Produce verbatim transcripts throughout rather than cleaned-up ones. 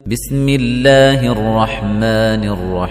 بسم الله الرحمن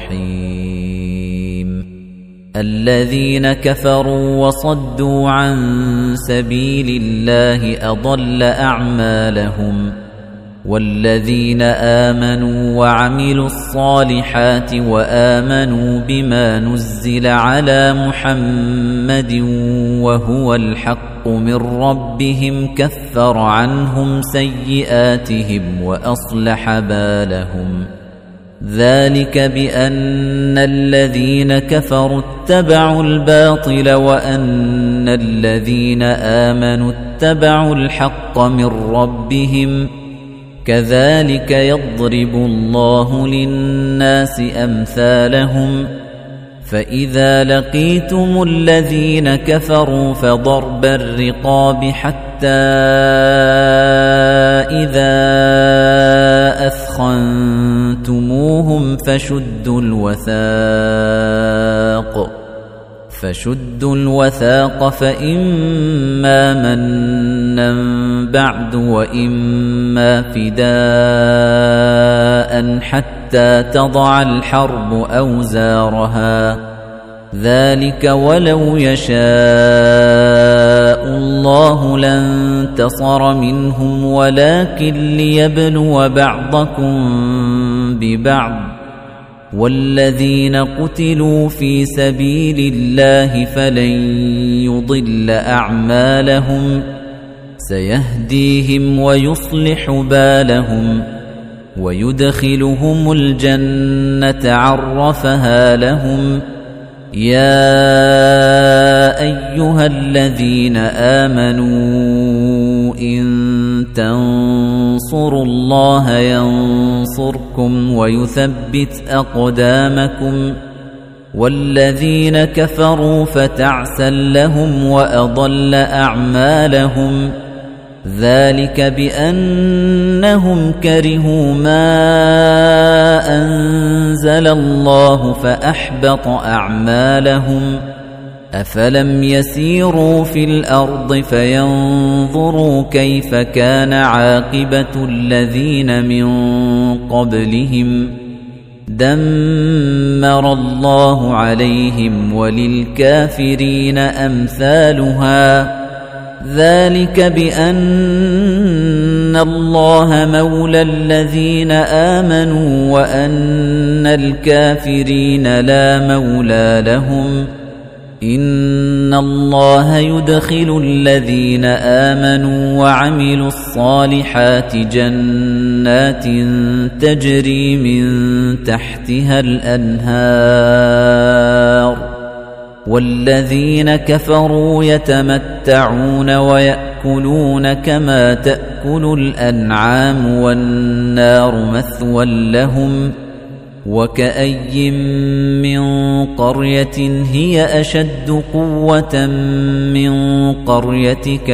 الرحيم الذين كفروا وصدوا عن سبيل الله أضل أعمالهم والذين آمنوا وعملوا الصالحات وآمنوا بما نزل على محمد وهو الحق من ربهم كفر عنهم سيئاتهم وأصلح بالهم ذلك بأن الذين كفروا اتبعوا الباطل وأن الذين آمنوا اتبعوا الحق من ربهم كذلك يضرب الله للناس أمثالهم فإذا لقيتم الذين كفروا فضرب الرقاب حتى إذا أثخنتموهم فشدوا الوثاق فشدوا الوثاق فإما منا بعد وإما فداء حتى تضع الحرب أوزارها ذلك ولو يشاء الله لانتصر منهم ولكن ليبلو بعضكم ببعض والذين قتلوا في سبيل الله فلن يضل أعمالهم سيهديهم ويصلح بالهم ويدخلهم الجنة عرفها لهم يا أيها الذين آمنوا إن تنصروا الله ينصركم ويثبت أقدامكم والذين كفروا فتعسا لهم وأضل أعمالهم ذلك بأنهم كرهوا ما أنزل الله فأحبط أعمالهم أفلم يسيروا في الأرض فينظروا كيف كان عاقبة الذين من قبلهم دمر الله عليهم وللكافرين أمثالها ذلك بأن الله مولى الذين آمنوا وأن الكافرين لا مولى لهم إن الله يدخل الذين آمنوا وعملوا الصالحات جنات تجري من تحتها الأنهار والذين كفروا يتمتعون ويأكلون كما تأكل الأنعام والنار مثوى لهم وكأي من قرية هي أشد قوة من قريتك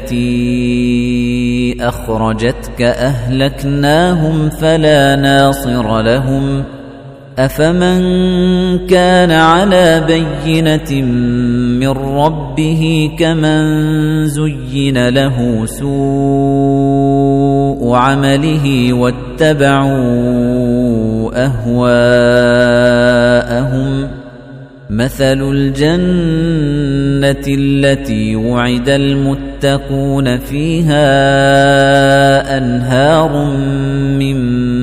التي أخرجتك أهلكناهم فلا ناصر لهم أفمن كان على بينة من ربه كمن زين له سوء عمله واتبعوا أهواءهم مثل الجنة التي وعد المتقون فيها أنهار من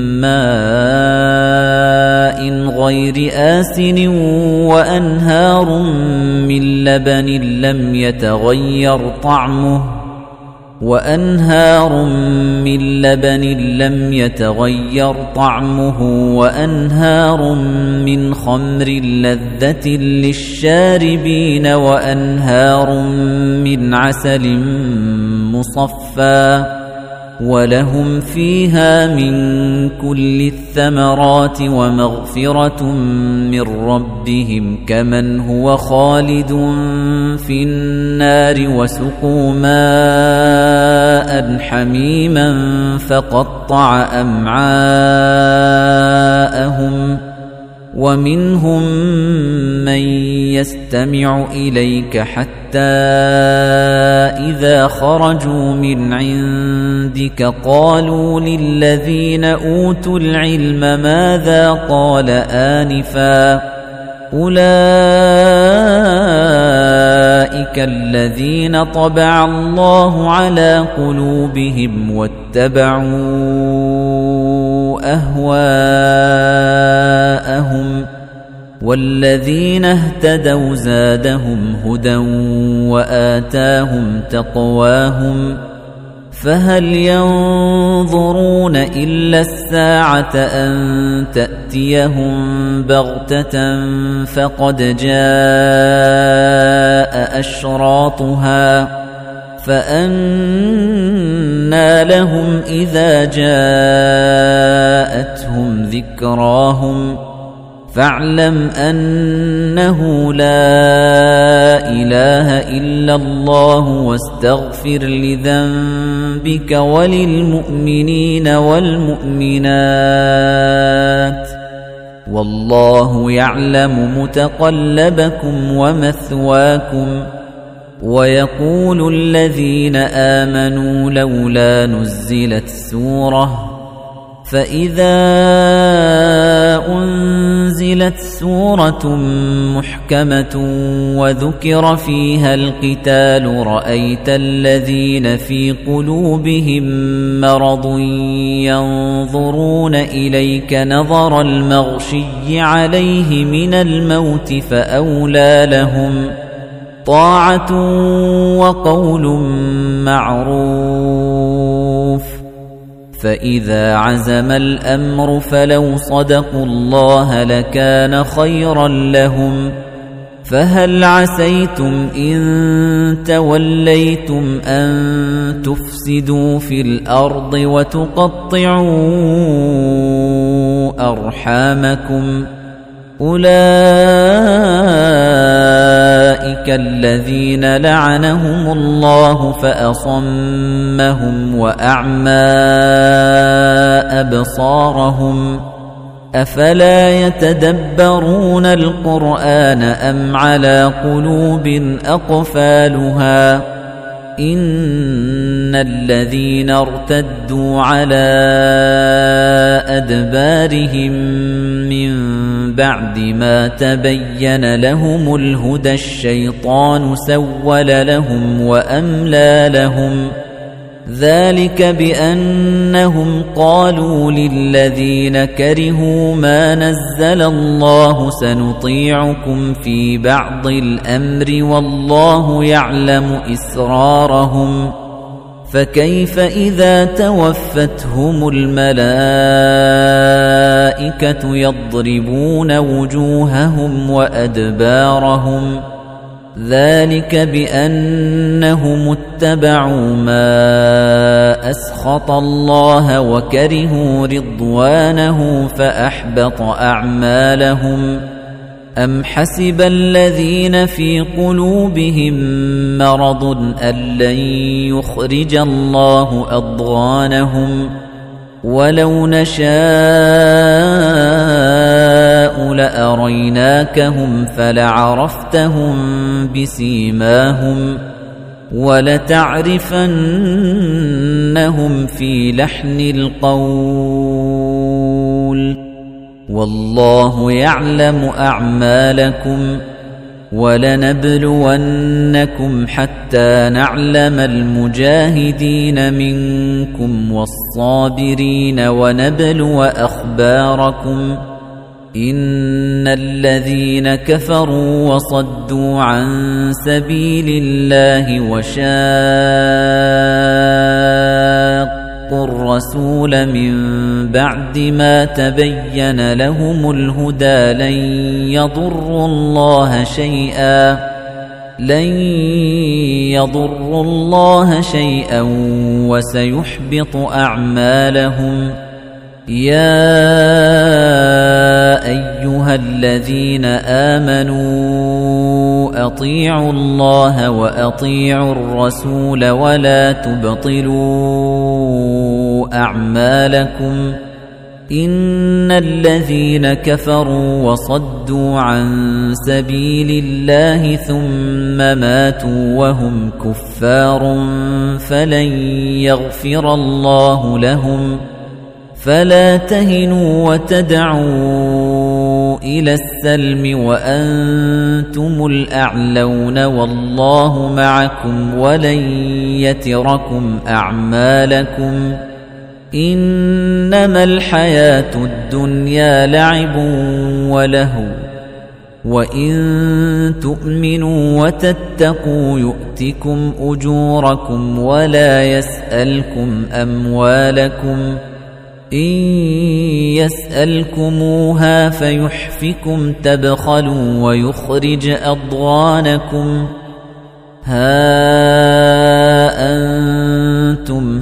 ماء غير آسن وأنهار من لبن لم يتغير طعمه وأنهار من لبن لم يتغير طعمه وأنهار من خمر لذة للشاربين وأنهار من عسل مصفى ولهم فيها من كل الثمرات ومغفرة من ربهم كمن هو خالد في النار وسقوا ماء حميما فقطع أمعاءهم ومنهم من يستمع إليك حتى إذا خرجوا من عندك قالوا للذين أوتوا العلم ماذا قال آنفا أولئك الذين طبع الله على قلوبهم واتبعوا أهواءهم والذين اهتدوا زادهم هدى وآتاهم تقواهم فهل ينظرون إلا الساعة أن تأتيهم بغتة فقد جاء أشراطها فأنى لهم إذا جاءتهم ذكراهم فاعلم أنه لا إله إلا الله واستغفر لذنبك وللمؤمنين والمؤمنات والله يعلم متقلبكم ومثواكم ويقول الذين آمنوا لولا نزلت سورة فإذا أنزلت سورة محكمة وذكر فيها القتال رأيت الذين في قلوبهم مرض ينظرون إليك نظر المغشي عليه من الموت فأولى لهم طاعة وقول معروف فإذا عزم الأمر فلو صدقوا الله لكان خيرا لهم فهل عسيتم إن توليتم أن تفسدوا في الأرض وتقطعوا أرحامكم أولئك الذين لعنهم الله فأصمهم وأعمى أبصارهم أفلا يتدبرون القرآن أم على قلوب أقفالها إن الذين ارتدوا على أدبارهم من بعد ما تبين لهم الهدى الشيطان سول لهم وأملى لهم ذلك بأنهم قالوا للذين كرهوا ما نزل الله سنطيعكم في بعض الأمر والله يعلم إسرارهم فكيف إذا توفتهم الملائكة يضربون وجوههم وأدبارهم ذلك بأنهم اتبعوا ما أسخط الله وكرهوا رضوانه فأحبط أعمالهم أم حسب الذين في قلوبهم مرض أن لن يخرج الله أضغانهم ولو نشاء لأريناكهم فلعرفتهم بسيماهم ولتعرفنهم في لحن القول والله يعلم أعمالكم ولنبلونكم حتى نعلم المجاهدين منكم والصابرين ونبلو أخباركم إن الذين كفروا وصدوا عن سبيل الله وشاقوا الرسول من بعد ما تبين لهم الهدى لن يضروا الله شيئا لن يضروا الله شيئا وسيحبط أعمالهم يا أيها الذين آمنوا أطيعوا الله وأطيعوا الرسول ولا تبطلوا أعمالكم إن الذين كفروا وصدوا عن سبيل الله ثم ماتوا وهم كفار فلن يغفر الله لهم فلا تهنوا وتدعوا إلى السلم وأنتم الأعلون والله معكم ولن يتركم أعمالكم إنما الحياة الدنيا لعب ولهو وإن تؤمنوا وتتقوا يؤتكم أجوركم ولا يسألكم أموالكم إن يسألكموها فيحفكم تبخلوا ويخرج أضغانكم ها أنتم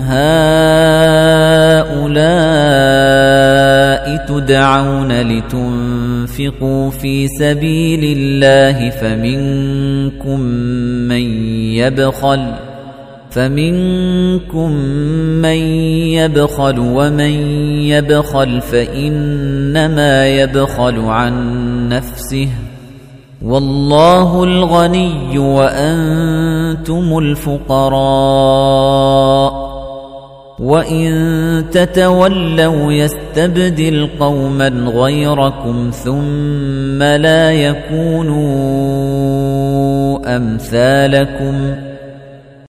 هؤلاء تدعون لتنفقوا في سبيل الله فمنكم من يبخل فمنكم من يبخل ومن يبخل فإنما يبخل عن نفسه والله الغني وأنتم الفقراء وإن تتولوا يستبدل قوما غيركم ثم لا يكونوا أمثالكم